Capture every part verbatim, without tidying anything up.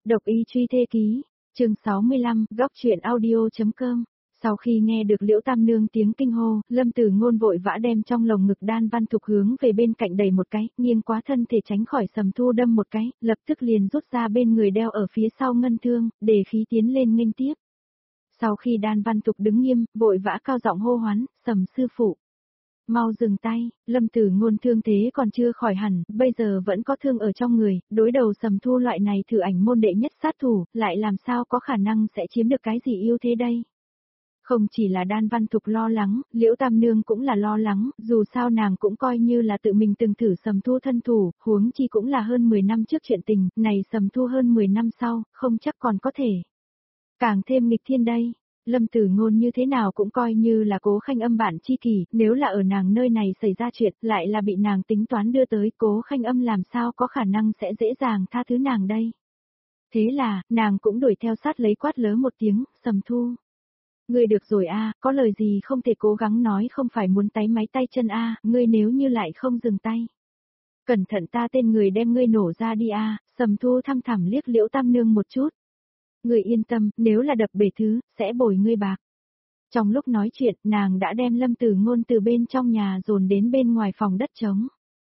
Độc y truy thê ký, chương sáu mươi lăm, góc chuyện audio.com. Sau khi nghe được Liễu Tam Nương tiếng kinh hô, Lâm Tử Ngôn vội vã đem trong lồng ngực Đan Văn Thục hướng về bên cạnh đẩy một cái, nghiêng quá thân thể tránh khỏi Sầm Thu đâm một cái, lập tức liền rút ra bên người đeo ở phía sau ngân thương, để khí tiến lên nghênh tiếp. Sau khi Đan Văn Thục đứng nghiêm, vội vã cao giọng hô hoán, Sầm sư phụ. Mau dừng tay, Lâm Tử Ngôn thương thế còn chưa khỏi hẳn, bây giờ vẫn có thương ở trong người, đối đầu Sầm Thu loại này thử ảnh môn đệ nhất sát thủ, lại làm sao có khả năng sẽ chiếm được cái gì ưu thế đây. Không chỉ là Đan Văn Thục lo lắng, Liễu Tam Nương cũng là lo lắng, dù sao nàng cũng coi như là tự mình từng thử Sầm Thu thân thủ, huống chi cũng là hơn mười năm trước chuyện tình, này Sầm Thu hơn mười năm sau, không chắc còn có thể. Càng thêm nghịch thiên đây. Lâm Tử Ngôn như thế nào cũng coi như là Cố Khanh Âm bạn tri kỷ, nếu là ở nàng nơi này xảy ra chuyện, lại là bị nàng tính toán đưa tới, Cố Khanh Âm làm sao có khả năng sẽ dễ dàng tha thứ nàng đây. Thế là, nàng cũng đuổi theo sát lấy quát lớn một tiếng, Sầm Thu. Ngươi được rồi a, có lời gì không thể cố gắng nói, không phải muốn táy máy tay chân a, ngươi nếu như lại không dừng tay. Cẩn thận ta tên người đem ngươi nổ ra đi a, Sầm Thu thăm thẳm liếc Liễu Tam Nương một chút. Ngươi yên tâm, nếu là đập bể thứ, sẽ bồi ngươi bạc. Trong lúc nói chuyện, nàng đã đem Lâm Tử Ngôn từ bên trong nhà dồn đến bên ngoài phòng đất trống.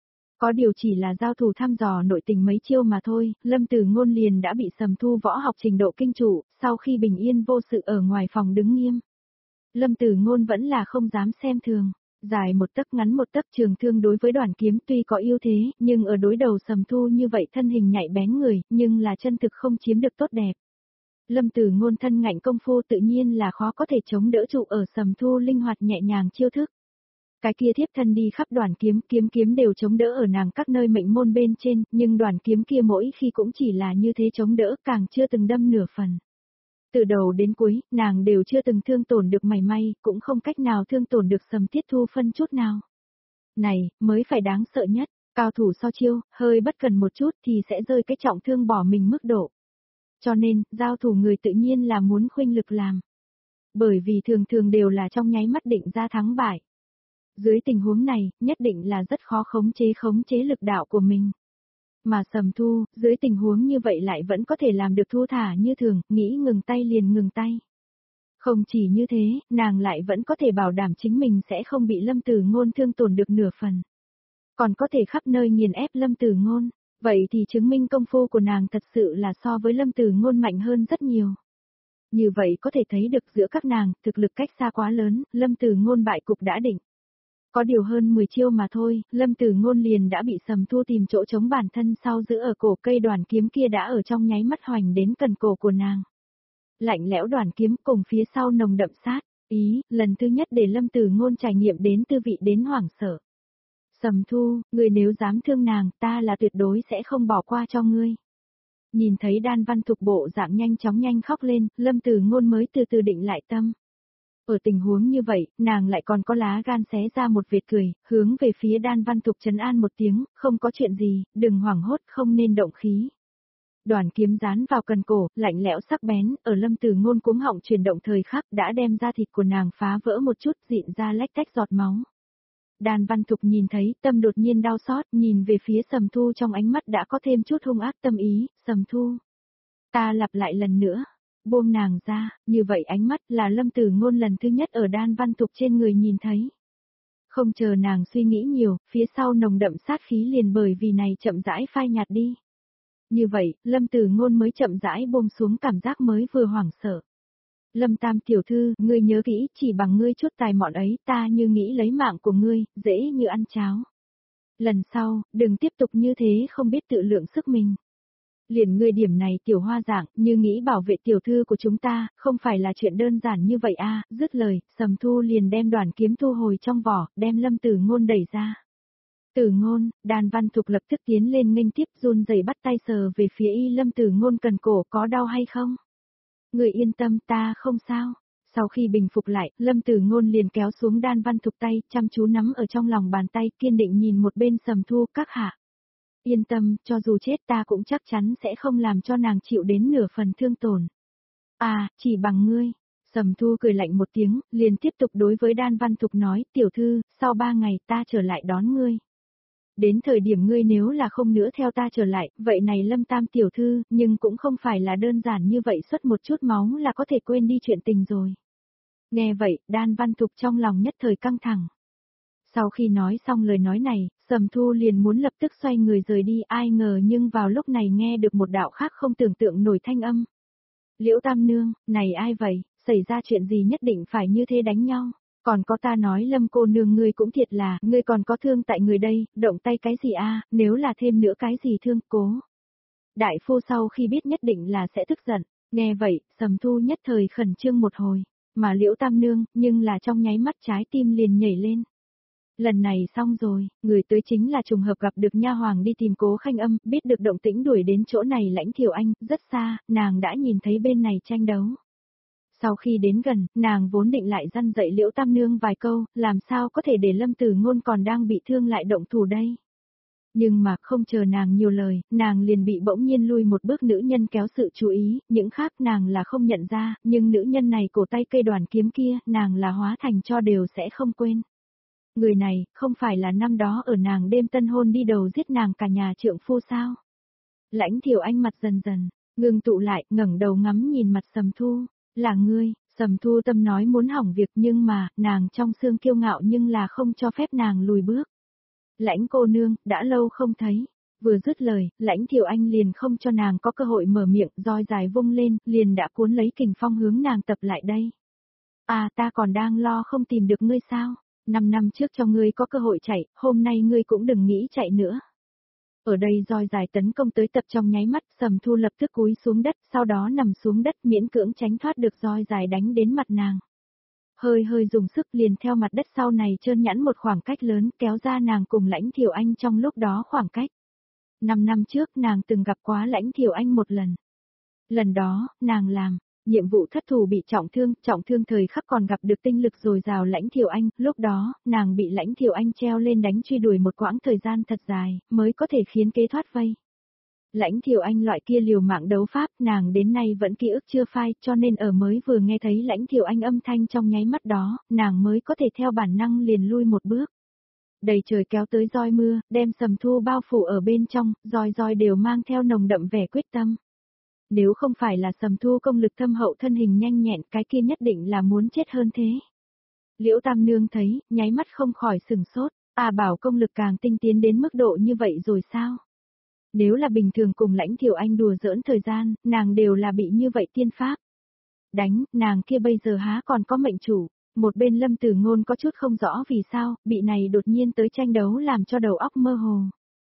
Có điều chỉ là giao thủ thăm dò nội tình mấy chiêu mà thôi, Lâm Tử Ngôn liền đã bị Sầm Thu võ học trình độ kinh trụ, sau khi bình yên vô sự ở ngoài phòng đứng nghiêm. Lâm Tử Ngôn vẫn là không dám xem thường. Dài một tấc ngắn một tấc trường thương đối với đoàn kiếm tuy có ưu thế, nhưng ở đối đầu Sầm Thu như vậy thân hình nhạy bén người, nhưng là chân thực không chiếm được tốt đẹp. Lâm Tử Ngôn thân ngạnh công phu tự nhiên là khó có thể chống đỡ trụ ở Sầm Thu linh hoạt nhẹ nhàng chiêu thức. Cái kia thiếp thân đi khắp đoàn kiếm, kiếm kiếm đều chống đỡ ở nàng các nơi mệnh môn bên trên, nhưng đoàn kiếm kia mỗi khi cũng chỉ là như thế chống đỡ, càng chưa từng đâm nửa phần. Từ đầu đến cuối, nàng đều chưa từng thương tổn được mảy may, cũng không cách nào thương tổn được Sầm Thiết Thu phân chút nào. Này, mới phải đáng sợ nhất, cao thủ so chiêu, hơi bất cần một chút thì sẽ rơi cái trọng thương bỏ mình mức độ. Cho nên, giao thủ người tự nhiên là muốn khuynh lực làm. Bởi vì thường thường đều là trong nháy mắt định ra thắng bại. Dưới tình huống này, nhất định là rất khó khống chế khống chế lực đạo của mình. Mà Sầm Thu, dưới tình huống như vậy lại vẫn có thể làm được thu thả như thường, nghĩ ngừng tay liền ngừng tay. Không chỉ như thế, nàng lại vẫn có thể bảo đảm chính mình sẽ không bị Lâm Tử Ngôn thương tổn được nửa phần. Còn có thể khắp nơi nghiền ép Lâm Tử Ngôn. Vậy thì chứng minh công phu của nàng thật sự là so với Lâm Tử Ngôn mạnh hơn rất nhiều. Như vậy có thể thấy được giữa các nàng, thực lực cách xa quá lớn, Lâm Tử Ngôn bại cục đã định. Có điều hơn mười chiêu mà thôi, Lâm Tử Ngôn liền đã bị Sầm Thu tìm chỗ chống bản thân sau giữ ở cổ cây đoàn kiếm kia đã ở trong nháy mắt hoành đến cần cổ của nàng. Lạnh lẽo đoàn kiếm cùng phía sau nồng đậm sát, ý, lần thứ nhất để Lâm Tử Ngôn trải nghiệm đến tư vị đến hoảng sợ. Sầm Thu, ngươi nếu dám thương nàng, ta là tuyệt đối sẽ không bỏ qua cho ngươi. Nhìn thấy Đan Văn Thục bộ dạng nhanh chóng nhanh khóc lên, Lâm Tử Ngôn mới từ từ định lại tâm. Ở tình huống như vậy, nàng lại còn có lá gan xé ra một vệt cười, hướng về phía Đan Văn Thục trấn an một tiếng, không có chuyện gì, đừng hoảng hốt, không nên động khí. Đoàn kiếm dán vào cần cổ, lạnh lẽo sắc bén, ở Lâm Tử Ngôn cuống họng chuyển động thời khắc đã đem da thịt của nàng phá vỡ một chút, dịn ra lách tách giọt máu. Đan Văn Thục nhìn thấy, tâm đột nhiên đau xót, nhìn về phía Sầm Thu trong ánh mắt đã có thêm chút hung ác tâm ý, Sầm Thu. Ta lặp lại lần nữa, buông nàng ra, như vậy ánh mắt là Lâm Tử Ngôn lần thứ nhất ở Đan Văn Thục trên người nhìn thấy. Không chờ nàng suy nghĩ nhiều, phía sau nồng đậm sát khí liền bởi vì này chậm rãi phai nhạt đi. Như vậy, Lâm Tử Ngôn mới chậm rãi buông xuống cảm giác mới vừa hoảng sợ. Lâm Tam tiểu thư, ngươi nhớ kỹ, chỉ bằng ngươi chút tài mọn ấy, ta như nghĩ lấy mạng của ngươi, dễ như ăn cháo. Lần sau, đừng tiếp tục như thế không biết tự lượng sức mình. Liền ngươi điểm này tiểu hoa dạng, như nghĩ bảo vệ tiểu thư của chúng ta, không phải là chuyện đơn giản như vậy a. Dứt lời, Sầm Thu liền đem đoàn kiếm thu hồi trong vỏ, đem Lâm Tử Ngôn đẩy ra. Tử Ngôn, Đan Văn Thục lập tức tiến lên nghênh tiếp run rẩy bắt tay sờ về phía y Lâm Tử Ngôn cần cổ, có đau hay không? Người yên tâm, ta không sao. Sau khi bình phục lại, Lâm Tử Ngôn liền kéo xuống Đan Văn Thục tay, chăm chú nắm ở trong lòng bàn tay, kiên định nhìn một bên Sầm Thu, các hạ. Yên tâm, cho dù chết ta cũng chắc chắn sẽ không làm cho nàng chịu đến nửa phần thương tổn. À, chỉ bằng ngươi. Sầm Thu cười lạnh một tiếng, liền tiếp tục đối với Đan Văn Thục nói, tiểu thư, sau ba ngày ta trở lại đón ngươi. Đến thời điểm ngươi nếu là không nữa theo ta trở lại, vậy này Lâm Tam tiểu thư, nhưng cũng không phải là đơn giản như vậy xuất một chút máu là có thể quên đi chuyện tình rồi. Nghe vậy, Đan Văn Thục trong lòng nhất thời căng thẳng. Sau khi nói xong lời nói này, Sầm Thu liền muốn lập tức xoay người rời đi, ai ngờ nhưng vào lúc này nghe được một đạo khác không tưởng tượng nổi thanh âm. Liễu Tam Nương, này ai vậy, xảy ra chuyện gì nhất định phải như thế đánh nhau? Còn có ta nói Lâm cô nương ngươi cũng thiệt là, ngươi còn có thương tại người đây, động tay cái gì a? Nếu là thêm nữa cái gì thương, cố. Đại phu sau khi biết nhất định là sẽ tức giận, nghe vậy, Sầm Thu nhất thời khẩn trương một hồi, mà Liễu Tam Nương, nhưng là trong nháy mắt trái tim liền nhảy lên. Lần này xong rồi, người tới chính là trùng hợp gặp được nha hoàng đi tìm Cố Khanh Âm, biết được động tĩnh đuổi đến chỗ này Lãnh Thiều Anh, rất xa, nàng đã nhìn thấy bên này tranh đấu. Sau khi đến gần, nàng vốn định lại răn dạy Liễu Tam Nương vài câu, làm sao có thể để Lâm Tử Ngôn còn đang bị thương lại động thủ đây. Nhưng mà không chờ nàng nhiều lời, nàng liền bị bỗng nhiên lui một bước nữ nhân kéo sự chú ý, những khác nàng là không nhận ra, nhưng nữ nhân này cổ tay cây đoàn kiếm kia, nàng là hóa thành cho đều sẽ không quên. Người này, không phải là năm đó ở nàng đêm tân hôn đi đầu giết nàng cả nhà trượng phu sao? Lãnh Thiều Anh mặt dần dần, ngừng tụ lại, ngẩng đầu ngắm nhìn mặt Sầm Thu, là ngươi, Sầm Thu tâm nói muốn hỏng việc nhưng mà, nàng trong xương kiêu ngạo nhưng là không cho phép nàng lùi bước. Lãnh cô nương, đã lâu không thấy. Vừa dứt lời, Lãnh Thiều Anh liền không cho nàng có cơ hội mở miệng, roi dài vung lên, liền đã cuốn lấy kình phong hướng nàng tập lại đây. À, ta còn đang lo không tìm được ngươi sao? Năm năm trước cho ngươi có cơ hội chạy, hôm nay ngươi cũng đừng nghĩ chạy nữa. Ở đây roi dài tấn công tới tập trong nháy mắt, Sầm Thu lập tức cúi xuống đất, sau đó nằm xuống đất miễn cưỡng tránh thoát được roi dài đánh đến mặt nàng. Hơi hơi dùng sức liền theo mặt đất sau này trơn nhẵn một khoảng cách lớn kéo ra nàng cùng Lãnh Thiều Anh trong lúc đó khoảng cách. Năm năm trước nàng từng gặp quá Lãnh Thiều Anh một lần. Lần đó, nàng làm nhiệm vụ thất thủ bị trọng thương, trọng thương thời khắc còn gặp được tinh lực dồi dào Lãnh Thiều Anh, lúc đó, nàng bị Lãnh Thiều Anh treo lên đánh truy đuổi một quãng thời gian thật dài, mới có thể khiến kế thoát vây. Lãnh Thiều Anh loại kia liều mạng đấu pháp, nàng đến nay vẫn ký ức chưa phai, cho nên ở mới vừa nghe thấy Lãnh Thiều Anh âm thanh trong nháy mắt đó, nàng mới có thể theo bản năng liền lui một bước. Đầy trời kéo tới roi mưa, đem Sầm Thu bao phủ ở bên trong, roi roi đều mang theo nồng đậm vẻ quyết tâm. Nếu không phải là Sầm Thu công lực thâm hậu thân hình nhanh nhẹn, cái kia nhất định là muốn chết hơn thế. Liễu Tam Nương thấy, nháy mắt không khỏi sừng sốt, à bảo công lực càng tinh tiến đến mức độ như vậy rồi sao? Nếu là bình thường cùng Lãnh Thiều Anh đùa giỡn thời gian, nàng đều là bị như vậy tiên pháp. Đánh, nàng kia bây giờ há còn có mệnh chủ, một bên Lâm Tử Ngôn có chút không rõ vì sao, bị này đột nhiên tới tranh đấu làm cho đầu óc mơ hồ.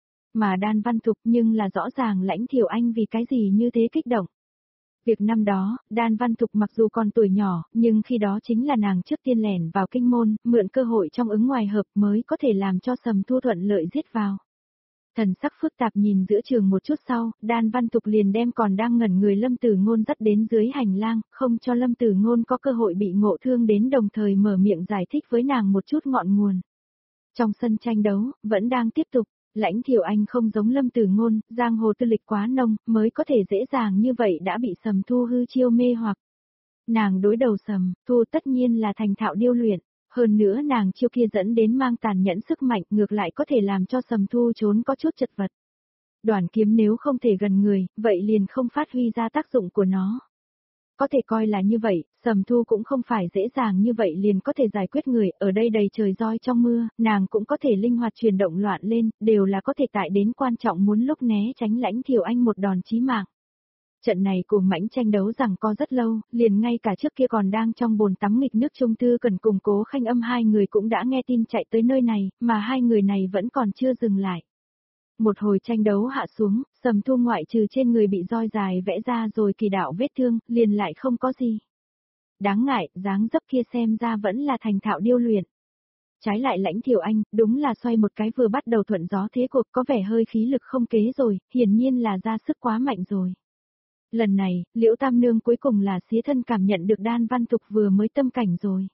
Mà Đan Văn Thục nhưng là rõ ràng Lãnh Thiều Anh vì cái gì như thế kích động. Việc năm đó, Đan Văn Thục mặc dù còn tuổi nhỏ, nhưng khi đó chính là nàng trước tiên lẻn vào kinh môn, mượn cơ hội trong ứng ngoài hợp mới có thể làm cho Sầm Thu thuận lợi giết vào. Thần sắc phức tạp nhìn giữa trường một chút sau, Đan Văn Thục liền đem còn đang ngẩn người Lâm Tử Ngôn dắt đến dưới hành lang, không cho Lâm Tử Ngôn có cơ hội bị ngộ thương đến đồng thời mở miệng giải thích với nàng một chút ngọn nguồn. Trong sân tranh đấu, vẫn đang tiếp tục, Lãnh Thiều Anh không giống Lâm Tử Ngôn, giang hồ tư lịch quá nông, mới có thể dễ dàng như vậy đã bị Sầm Thu hư chiêu mê hoặc. Nàng đối đầu Sầm Thu tất nhiên là thành thạo điêu luyện. Hơn nữa nàng chiêu kia dẫn đến mang tàn nhẫn sức mạnh ngược lại có thể làm cho Sầm Thu trốn có chút chật vật. Đoàn kiếm nếu không thể gần người, vậy liền không phát huy ra tác dụng của nó. Có thể coi là như vậy, Sầm Thu cũng không phải dễ dàng như vậy liền có thể giải quyết người, ở đây đầy trời roi trong mưa, nàng cũng có thể linh hoạt chuyển động loạn lên, đều là có thể tại đến quan trọng muốn lúc né tránh Lãnh Thiều Anh một đòn chí mạng. Trận này cuồng mãnh tranh đấu rằng có rất lâu, liền ngay cả trước kia còn đang trong bồn tắm nghịch nước Trung Thư cần cùng Cố Khanh Âm hai người cũng đã nghe tin chạy tới nơi này, mà hai người này vẫn còn chưa dừng lại. Một hồi tranh đấu hạ xuống, Sầm Thu ngoại trừ trên người bị roi dài vẽ ra rồi kỳ đạo vết thương, liền lại không có gì. Đáng ngại, dáng dấp kia xem ra vẫn là thành thạo điêu luyện. Trái lại Lãnh Thiều Anh, đúng là xoay một cái vừa bắt đầu thuận gió thế cuộc có vẻ hơi khí lực không kế rồi, hiển nhiên là ra sức quá mạnh rồi. Lần này, Liễu Tam Nương cuối cùng là xía thân cảm nhận được Đan Văn Thục vừa mới tâm cảnh rồi.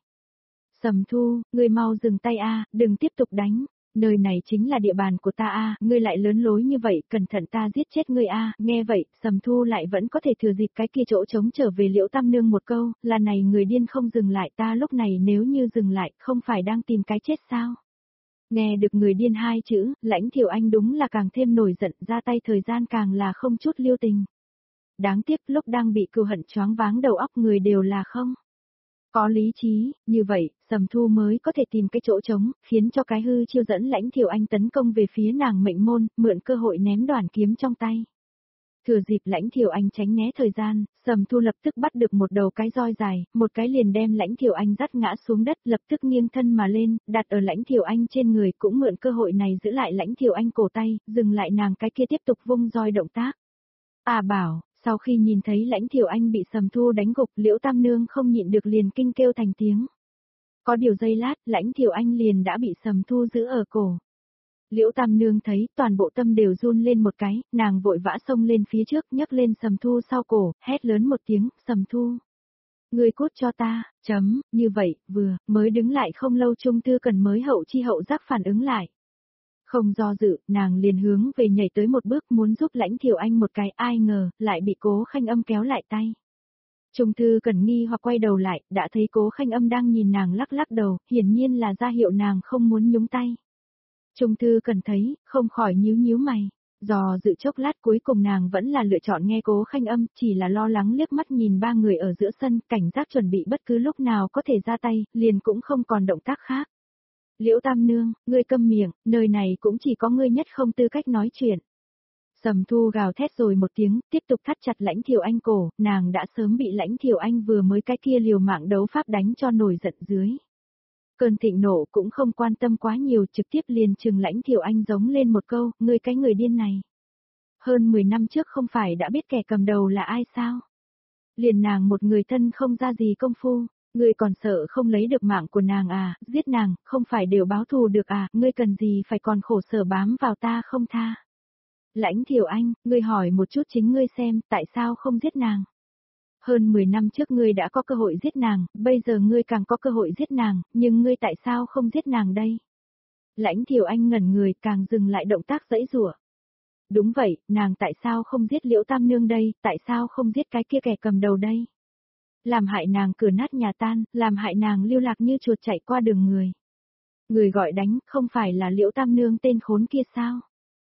Sầm Thu, ngươi mau dừng tay a, đừng tiếp tục đánh, nơi này chính là địa bàn của ta a, ngươi lại lớn lối như vậy, cẩn thận ta giết chết ngươi a. Nghe vậy, Sầm Thu lại vẫn có thể thừa dịp cái kia chỗ trống trở về Liễu Tam Nương một câu, là này người điên không dừng lại, ta lúc này nếu như dừng lại, không phải đang tìm cái chết sao? Nghe được người điên hai chữ, Lãnh Thiệu Anh đúng là càng thêm nổi giận, ra tay thời gian càng là không chút lưu tình. Đáng tiếc lúc đang bị cừu hận choáng váng đầu óc người đều là không có lý trí, như vậy, Sầm Thu mới có thể tìm cái chỗ trống, khiến cho cái hư chiêu dẫn Lãnh Thiệu Anh tấn công về phía nàng mệnh môn, mượn cơ hội ném đoàn kiếm trong tay. Thừa dịp Lãnh Thiệu Anh tránh né thời gian, Sầm Thu lập tức bắt được một đầu cái roi dài, một cái liền đem Lãnh Thiệu Anh dắt ngã xuống đất, lập tức nghiêng thân mà lên, đặt ở Lãnh Thiệu Anh trên người, cũng mượn cơ hội này giữ lại Lãnh Thiệu Anh cổ tay, dừng lại nàng cái kia tiếp tục vung roi động tác. À bảo, sau khi nhìn thấy Lãnh Thiệu Anh bị Sầm Thu đánh gục, Liễu Tam Nương không nhịn được liền kinh kêu thành tiếng. Có điều giây lát, Lãnh Thiệu Anh liền đã bị Sầm Thu giữ ở cổ. Liễu Tam Nương thấy, toàn bộ tâm đều run lên một cái, nàng vội vã xông lên phía trước, nhấc lên Sầm Thu sau cổ, hét lớn một tiếng, Sầm Thu. Ngươi cút cho ta, chấm, như vậy, vừa, mới đứng lại không lâu Trung Tư Cần mới hậu chi hậu giác phản ứng lại. Không do dự, nàng liền hướng về nhảy tới một bước muốn giúp Lãnh Thiệu Anh một cái, ai ngờ, lại bị Cố Khanh Âm kéo lại tay. Trung Thư Cần nghi hoặc quay đầu lại, đã thấy Cố Khanh Âm đang nhìn nàng lắc lắc đầu, hiển nhiên là ra hiệu nàng không muốn nhúng tay. Trung Thư Cần thấy, không khỏi nhíu nhíu mày. Dò dự chốc lát cuối cùng nàng vẫn là lựa chọn nghe Cố Khanh Âm, chỉ là lo lắng liếc mắt nhìn ba người ở giữa sân, cảnh giác chuẩn bị bất cứ lúc nào có thể ra tay, liền cũng không còn động tác khác. Liễu Tam Nương, ngươi câm miệng, nơi này cũng chỉ có ngươi nhất không tư cách nói chuyện. Sầm Thu gào thét rồi một tiếng, tiếp tục thắt chặt Lãnh Thiệu Anh cổ, nàng đã sớm bị Lãnh Thiệu Anh vừa mới cái kia liều mạng đấu pháp đánh cho nổi giận dưới. Cơn thịnh nộ cũng không quan tâm quá nhiều, trực tiếp liền trừng Lãnh Thiệu Anh giống lên một câu, ngươi cái người điên này. Hơn mười năm trước không phải đã biết kẻ cầm đầu là ai sao? Liền nàng một người thân không ra gì công phu, ngươi còn sợ không lấy được mạng của nàng à, giết nàng, không phải đều báo thù được à, ngươi cần gì phải còn khổ sở bám vào ta không tha. Lãnh Thiệu Anh, ngươi hỏi một chút chính ngươi xem, tại sao không giết nàng? Hơn mười năm trước ngươi đã có cơ hội giết nàng, bây giờ ngươi càng có cơ hội giết nàng, nhưng ngươi tại sao không giết nàng đây? Lãnh Thiệu Anh ngẩn người, càng dừng lại động tác giãy giụa. Đúng vậy, nàng tại sao không giết Liễu Tam Nương đây, tại sao không giết cái kia kẻ cầm đầu đây? Làm hại nàng cửa nát nhà tan, làm hại nàng lưu lạc như chuột chạy qua đường người. Người gọi đánh, không phải là Liễu Tam Nương tên khốn kia sao?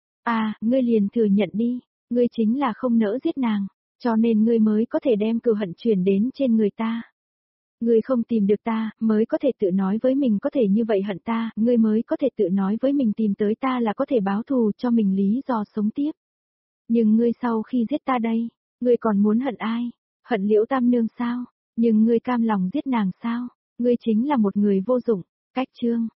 À, ngươi liền thừa nhận đi, ngươi chính là không nỡ giết nàng, cho nên ngươi mới có thể đem cừu hận truyền đến trên người ta. Ngươi không tìm được ta, mới có thể tự nói với mình có thể như vậy hận ta, ngươi mới có thể tự nói với mình tìm tới ta là có thể báo thù cho mình lý do sống tiếp. Nhưng ngươi sau khi giết ta đây, ngươi còn muốn hận ai? Hận Liễu Tam Nương sao? Nhưng ngươi cam lòng giết nàng sao? Ngươi chính là một người vô dụng. Cách chương